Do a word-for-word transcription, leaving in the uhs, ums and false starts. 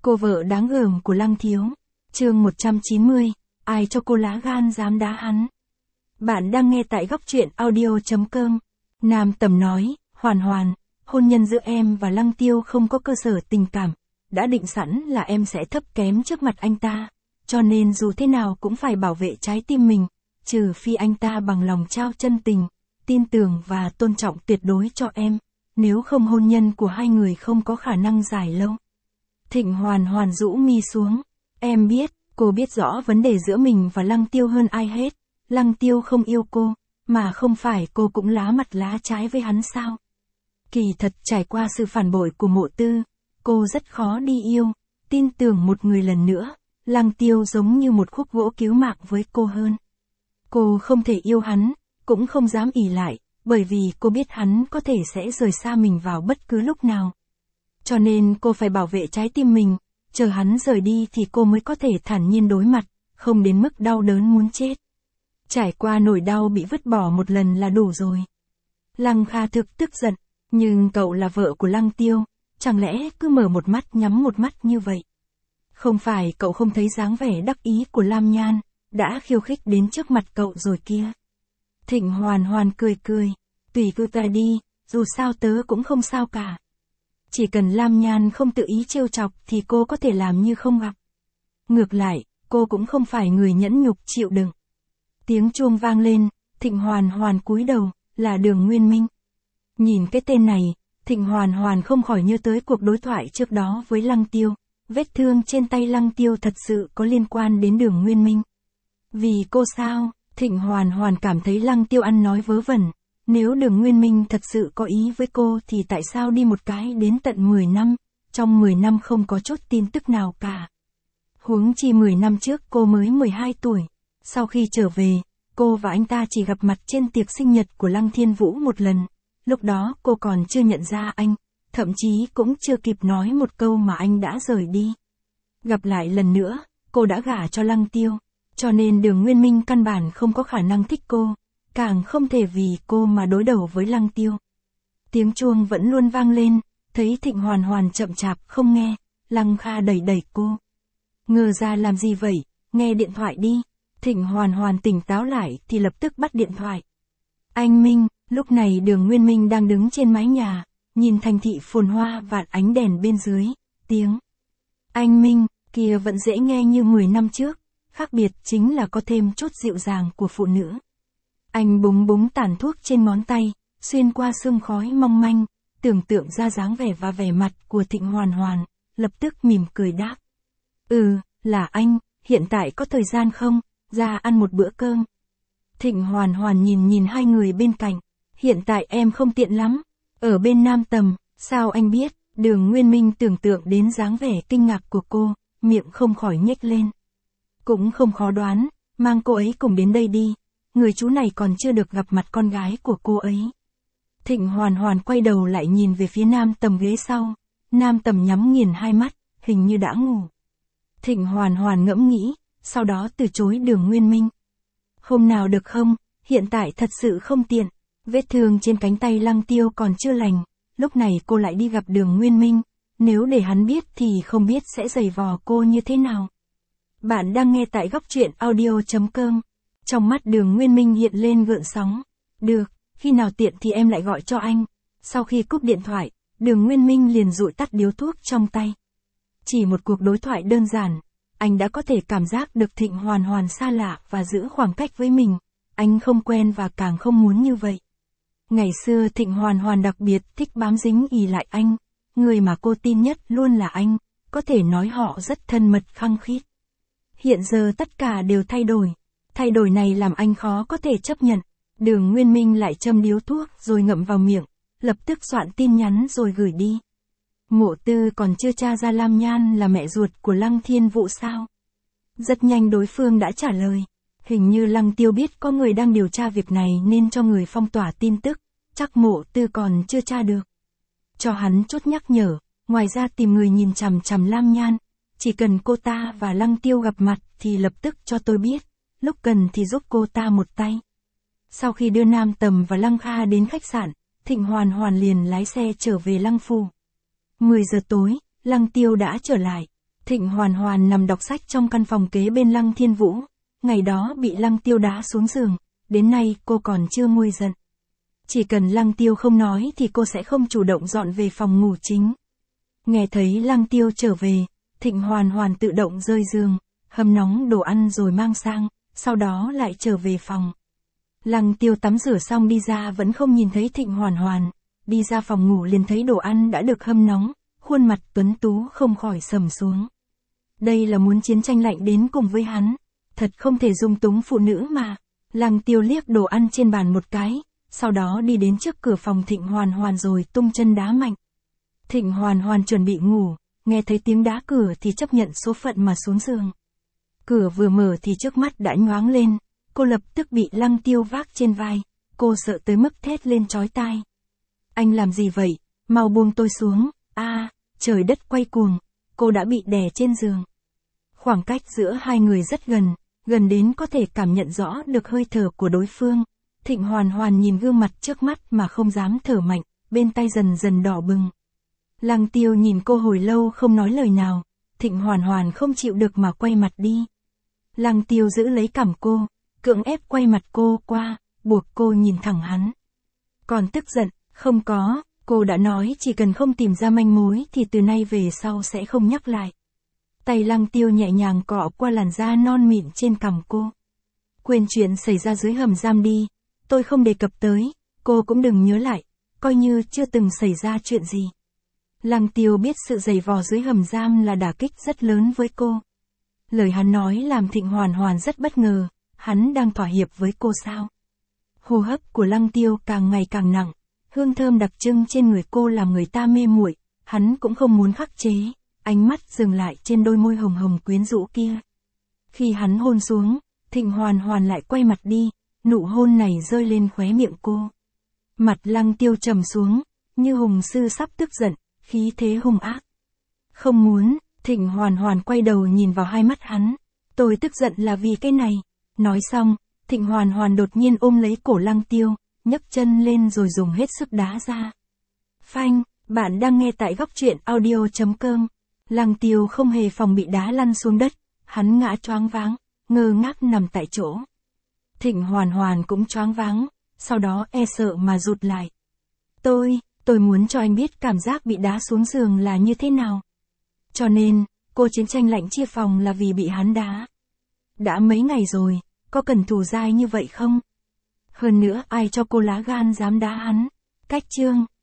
Cô vợ đáng gờm của Lăng Thiếu. Chương một trăm chín mươi, ai cho cô lá gan dám đá hắn. Bạn đang nghe tại góc truyện audio chấm com. Nam Tầm nói, Hoàn Hoàn, hôn nhân giữa em và Lăng Tiêu không có cơ sở tình cảm, đã định sẵn là em sẽ thấp kém trước mặt anh ta, cho nên dù thế nào cũng phải bảo vệ trái tim mình, trừ phi anh ta bằng lòng trao chân tình, tin tưởng và tôn trọng tuyệt đối cho em, nếu không hôn nhân của hai người không có khả năng dài lâu. Thịnh Hoàn Hoàn rũ mi xuống, em biết, cô biết rõ vấn đề giữa mình và Lăng Tiêu hơn ai hết, Lăng Tiêu không yêu cô, mà không phải cô cũng lá mặt lá trái với hắn sao? Kỳ thật trải qua sự phản bội của Mộ Tư, cô rất khó đi yêu, tin tưởng một người lần nữa, Lăng Tiêu giống như một khúc gỗ cứu mạng với cô hơn. Cô không thể yêu hắn, cũng không dám ỷ lại, bởi vì cô biết hắn có thể sẽ rời xa mình vào bất cứ lúc nào. Cho nên cô phải bảo vệ trái tim mình, chờ hắn rời đi thì cô mới có thể thản nhiên đối mặt, không đến mức đau đớn muốn chết. Trải qua nỗi đau bị vứt bỏ một lần là đủ rồi. Lăng Kha thực tức giận, nhưng cậu là vợ của Lăng Tiêu, chẳng lẽ cứ mở một mắt nhắm một mắt như vậy? Không phải cậu không thấy dáng vẻ đắc ý của Lam Nhan, đã khiêu khích đến trước mặt cậu rồi kia. Thịnh Hoàn Hoàn cười cười, tùy cô ta đi, dù sao tớ cũng không sao cả. Chỉ cần Lam Nhan không tự ý trêu chọc thì cô có thể làm như không gặp. Ngược lại, cô cũng không phải người nhẫn nhục chịu đựng. Tiếng chuông vang lên, Thịnh Hoàn Hoàn cúi đầu, là Đường Nguyên Minh. Nhìn cái tên này, Thịnh Hoàn Hoàn không khỏi nhớ tới cuộc đối thoại trước đó với Lăng Tiêu. Vết thương trên tay Lăng Tiêu thật sự có liên quan đến Đường Nguyên Minh. Vì cô sao, Thịnh Hoàn Hoàn cảm thấy Lăng Tiêu ăn nói vớ vẩn. Nếu Đường Nguyên Minh thật sự có ý với cô thì tại sao đi một cái đến tận mười năm, trong mười năm không có chút tin tức nào cả. Huống chi mười năm trước cô mới mười hai tuổi, sau khi trở về, cô và anh ta chỉ gặp mặt trên tiệc sinh nhật của Lăng Thiên Vũ một lần, lúc đó cô còn chưa nhận ra anh, thậm chí cũng chưa kịp nói một câu mà anh đã rời đi. Gặp lại lần nữa, cô đã gả cho Lăng Tiêu, cho nên Đường Nguyên Minh căn bản không có khả năng thích cô. Càng không thể vì cô mà đối đầu với Lăng Tiêu. Tiếng chuông vẫn luôn vang lên, thấy Thịnh Hoàn Hoàn chậm chạp không nghe, Lăng Kha đẩy đẩy cô. Ngờ ra làm gì vậy, nghe điện thoại đi. Thịnh Hoàn Hoàn tỉnh táo lại thì lập tức bắt điện thoại. Anh Minh, lúc này Đường Nguyên Minh đang đứng trên mái nhà, nhìn thành thị phồn hoa vạn ánh đèn bên dưới, tiếng. Anh Minh, kia vẫn dễ nghe như mười năm trước, khác biệt chính là có thêm chút dịu dàng của phụ nữ. Anh búng búng tàn thuốc trên ngón tay, xuyên qua sương khói mong manh, tưởng tượng ra dáng vẻ và vẻ mặt của Thịnh Hoàn Hoàn, lập tức mỉm cười đáp. Ừ, là anh, hiện tại có thời gian không, ra ăn một bữa cơm. Thịnh Hoàn Hoàn nhìn nhìn hai người bên cạnh, hiện tại em không tiện lắm, ở bên Nam Tầm, sao anh biết, Đường Nguyên Minh tưởng tượng đến dáng vẻ kinh ngạc của cô, miệng không khỏi nhếch lên. Cũng không khó đoán, mang cô ấy cùng đến đây đi. Người chú này còn chưa được gặp mặt con gái của cô ấy. Thịnh Hoàn Hoàn quay đầu lại nhìn về phía Nam Tầm ghế sau. Nam Tầm nhắm nghiền hai mắt, hình như đã ngủ. Thịnh Hoàn Hoàn ngẫm nghĩ, sau đó từ chối Đường Nguyên Minh. Hôm nào được không, hiện tại thật sự không tiện. Vết thương trên cánh tay Lăng Tiêu còn chưa lành. Lúc này cô lại đi gặp Đường Nguyên Minh. Nếu để hắn biết thì không biết sẽ giày vò cô như thế nào. Bạn đang nghe tại góc truyện audio chấm com. Trong mắt Đường Nguyên Minh hiện lên gợn sóng. Được, khi nào tiện thì em lại gọi cho anh. Sau khi cúp điện thoại, Đường Nguyên Minh liền dụi tắt điếu thuốc trong tay. Chỉ một cuộc đối thoại đơn giản, anh đã có thể cảm giác được Thịnh Hoàn Hoàn xa lạ và giữ khoảng cách với mình. Anh không quen và càng không muốn như vậy. Ngày xưa Thịnh Hoàn Hoàn đặc biệt thích bám dính ì lại anh. Người mà cô tin nhất luôn là anh, có thể nói họ rất thân mật khăng khít. Hiện giờ tất cả đều thay đổi. Thay đổi này làm anh khó có thể chấp nhận. Đường Nguyên Minh lại châm điếu thuốc rồi ngậm vào miệng, lập tức soạn tin nhắn rồi gửi đi. Mộ Tư còn chưa tra ra Lam Nhan là mẹ ruột của Lăng Thiên Vũ sao? Rất nhanh đối phương đã trả lời. Hình như Lăng Tiêu biết có người đang điều tra việc này nên cho người phong tỏa tin tức, chắc Mộ Tư còn chưa tra được. Cho hắn chút nhắc nhở, ngoài ra tìm người nhìn chằm chằm Lam Nhan, chỉ cần cô ta và Lăng Tiêu gặp mặt thì lập tức cho tôi biết. Lúc cần thì giúp cô ta một tay. Sau khi đưa Nam Tầm và Lăng Kha đến khách sạn, Thịnh Hoàn Hoàn liền lái xe trở về Lăng Phủ. mười giờ tối, Lăng Tiêu đã trở lại. Thịnh Hoàn Hoàn nằm đọc sách trong căn phòng kế bên Lăng Thiên Vũ, ngày đó bị Lăng Tiêu đá xuống giường, đến nay cô còn chưa nguôi giận. Chỉ cần Lăng Tiêu không nói thì cô sẽ không chủ động dọn về phòng ngủ chính. Nghe thấy Lăng Tiêu trở về, Thịnh Hoàn Hoàn tự động rơi giường, hâm nóng đồ ăn rồi mang sang, sau đó lại trở về phòng. Lăng Tiêu tắm rửa xong đi ra vẫn không nhìn thấy Thịnh Hoàn Hoàn, đi ra phòng ngủ liền thấy đồ ăn đã được hâm nóng, khuôn mặt tuấn tú không khỏi sầm xuống. Đây là muốn chiến tranh lạnh đến cùng với hắn, thật không thể dung túng phụ nữ mà. Lăng Tiêu liếc đồ ăn trên bàn một cái, sau đó đi đến trước cửa phòng Thịnh Hoàn Hoàn rồi tung chân đá mạnh. Thịnh Hoàn Hoàn chuẩn bị ngủ, nghe thấy tiếng đá cửa thì chấp nhận số phận mà xuống giường. Cửa vừa mở thì trước mắt đã nhoáng lên, cô lập tức bị Lăng Tiêu vác trên vai, cô sợ tới mức thét lên chói tai. Anh làm gì vậy, mau buông tôi xuống, a à, trời đất quay cuồng, cô đã bị đè trên giường. Khoảng cách giữa hai người rất gần, gần đến có thể cảm nhận rõ được hơi thở của đối phương. Thịnh Hoàn Hoàn nhìn gương mặt trước mắt mà không dám thở mạnh, bên tay dần dần đỏ bừng. Lăng Tiêu nhìn cô hồi lâu không nói lời nào, Thịnh Hoàn Hoàn không chịu được mà quay mặt đi. Lăng Tiêu giữ lấy cằm cô, cưỡng ép quay mặt cô qua, buộc cô nhìn thẳng hắn. Còn tức giận, không có, cô đã nói chỉ cần không tìm ra manh mối thì từ nay về sau sẽ không nhắc lại. Tay Lăng Tiêu nhẹ nhàng cọ qua làn da non mịn trên cằm cô. Quên chuyện xảy ra dưới hầm giam đi, tôi không đề cập tới, cô cũng đừng nhớ lại, coi như chưa từng xảy ra chuyện gì. Lăng Tiêu biết sự giày vò dưới hầm giam là đả kích rất lớn với cô. Lời hắn nói làm Thịnh Hoàn Hoàn rất bất ngờ, hắn đang thỏa hiệp với cô sao? Hô hấp của Lăng Tiêu càng ngày càng nặng, hương thơm đặc trưng trên người cô làm người ta mê muội, hắn cũng không muốn khắc chế, ánh mắt dừng lại trên đôi môi hồng hồng quyến rũ kia. Khi hắn hôn xuống, Thịnh Hoàn Hoàn lại quay mặt đi, nụ hôn này rơi lên khóe miệng cô. Mặt Lăng Tiêu trầm xuống, như hùng sư sắp tức giận, khí thế hung ác. Không muốn, Thịnh Hoàn Hoàn quay đầu nhìn vào hai mắt hắn. Tôi tức giận là vì cái này. Nói xong, Thịnh Hoàn Hoàn đột nhiên ôm lấy cổ Lăng Tiêu, nhấc chân lên rồi dùng hết sức đá ra. Phanh, bạn đang nghe tại góc truyện audio chấm com. Lăng Tiêu không hề phòng bị đá lăn xuống đất, hắn ngã choáng váng, ngơ ngác nằm tại chỗ. Thịnh Hoàn Hoàn cũng choáng váng, sau đó e sợ mà rụt lại. Tôi, tôi muốn cho anh biết cảm giác bị đá xuống giường là như thế nào. Cho nên, cô chiến tranh lạnh chia phòng là vì bị hắn đá. Đã mấy ngày rồi, có cần thù dai như vậy không? Hơn nữa ai cho cô lá gan dám đá hắn? Cách chương.